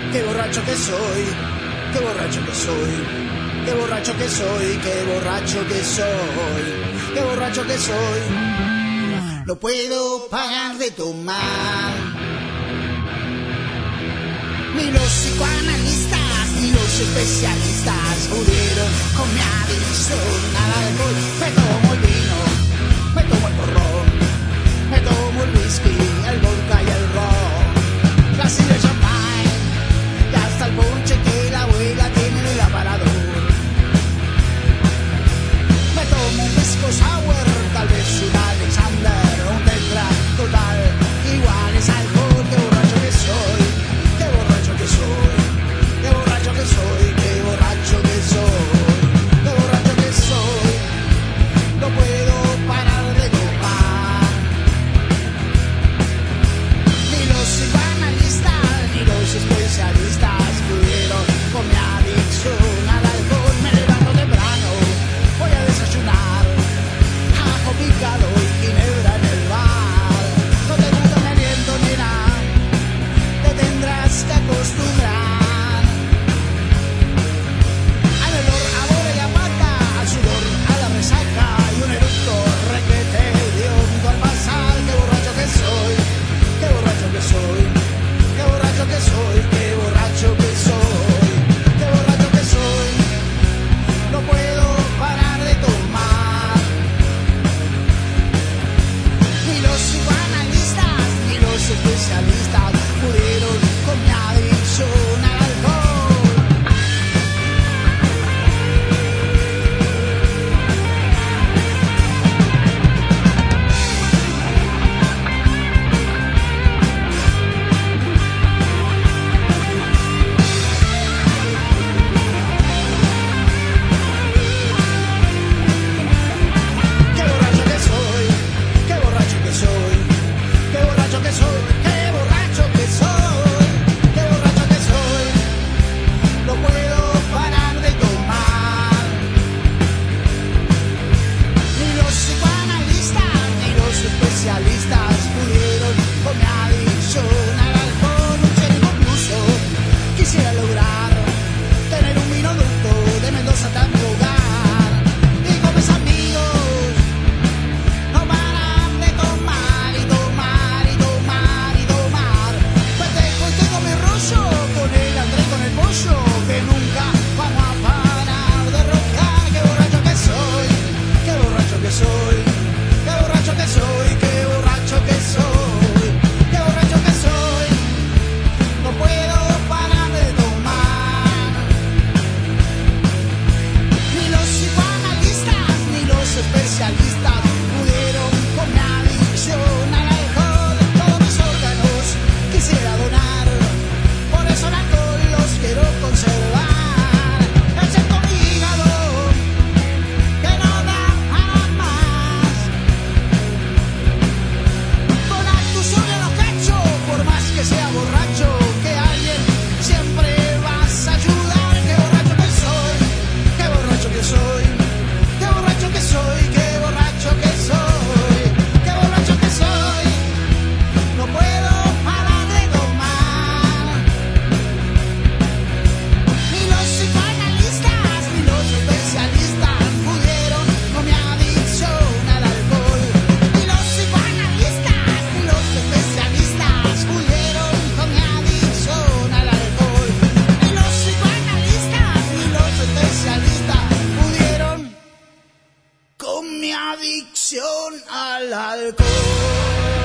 qué borracho que soy, qué borracho que soy, qué borracho que soy, qué borracho que soy, qué borracho que soy. No puedo parar de tomar. Ni los psicoanalistas ni los especialistas pudieron con mi adicción al alcohol. Me tomo el vino, me tomo el porrón, me tomo el whisky, el vodka y el ron, casi de champagne y hasta el ponche que la abuela tiene en el aparador. Me tomo un pisco sour, tal vez un Alexander, un tetra total, igual es alcohol. Qué borracho que soy, qué borracho que soy, qué borracho que soy, qué borracho que soy, qué borracho que soy. No puedo parar de tomar. Ni los psicoanalistas ni los especialistas pudieron con mi adicción al alcohol. Me levanto temprano, voy a desayunar ajo picado y ginebra en el bar. No te gusta mi aliento, nena, te tendrás que acostumbrar al olor a bola y a pata, al sudor, a la resaca y un eructo requete de hondo al pasar. Qué borracho que soy, qué borracho que soy, qué borracho que soy, qué borracho que soy, qué borracho que soy. No puedo parar de tomar. Ni los psicoanalistas ni los especialistas pudieron con mi adicción al alcohol. Qué borracho que soy, qué borracho que soy, qué borracho que soy, qué borracho que soy, qué borracho que soy. No puedo parar de tomar. Ni los psicoanalistas ni los especialistas pudieron con mi adicción al alcohol. Un sueño inconcluso quisiera lograr, tener un minuto de Mendoza a tanto hogar. Y con mis amigos no parar de tomar y tomar y tomar y tomar. Festejo y tengo mi rollo con el André, con el pollo, que nunca vamos a parar de roncar. Qué borracho que soy, qué borracho que soy, qué borracho que soy, qué borracho que soy, qué borracho que soy. No puedo parar de tomar. Ni los psicoanalistas ni los especialistas pudieron con mi adicción al alcohol. Todos mis órganos quisiera donar, por eso el alcohol los quiero conservar, excepto mi hígado, que no da para más. Donar tu sangre a los cachos, por más que sea borracho, que alguien siempre vas a ayudar. Qué borracho que soy, qué borracho que soy, qué borracho que soy, qué borracho que soy, qué borracho que soy. No puedo parar de tomar. Ni los psicoanalistas ni los especialistas pudieron con mi adicción al alcohol. Ni los psicoanalistas ni los especialistas pudieron con mi adicción al alcohol. Ni los psicoanalistas ni los especialistas pudieron con mi adicción al alcohol.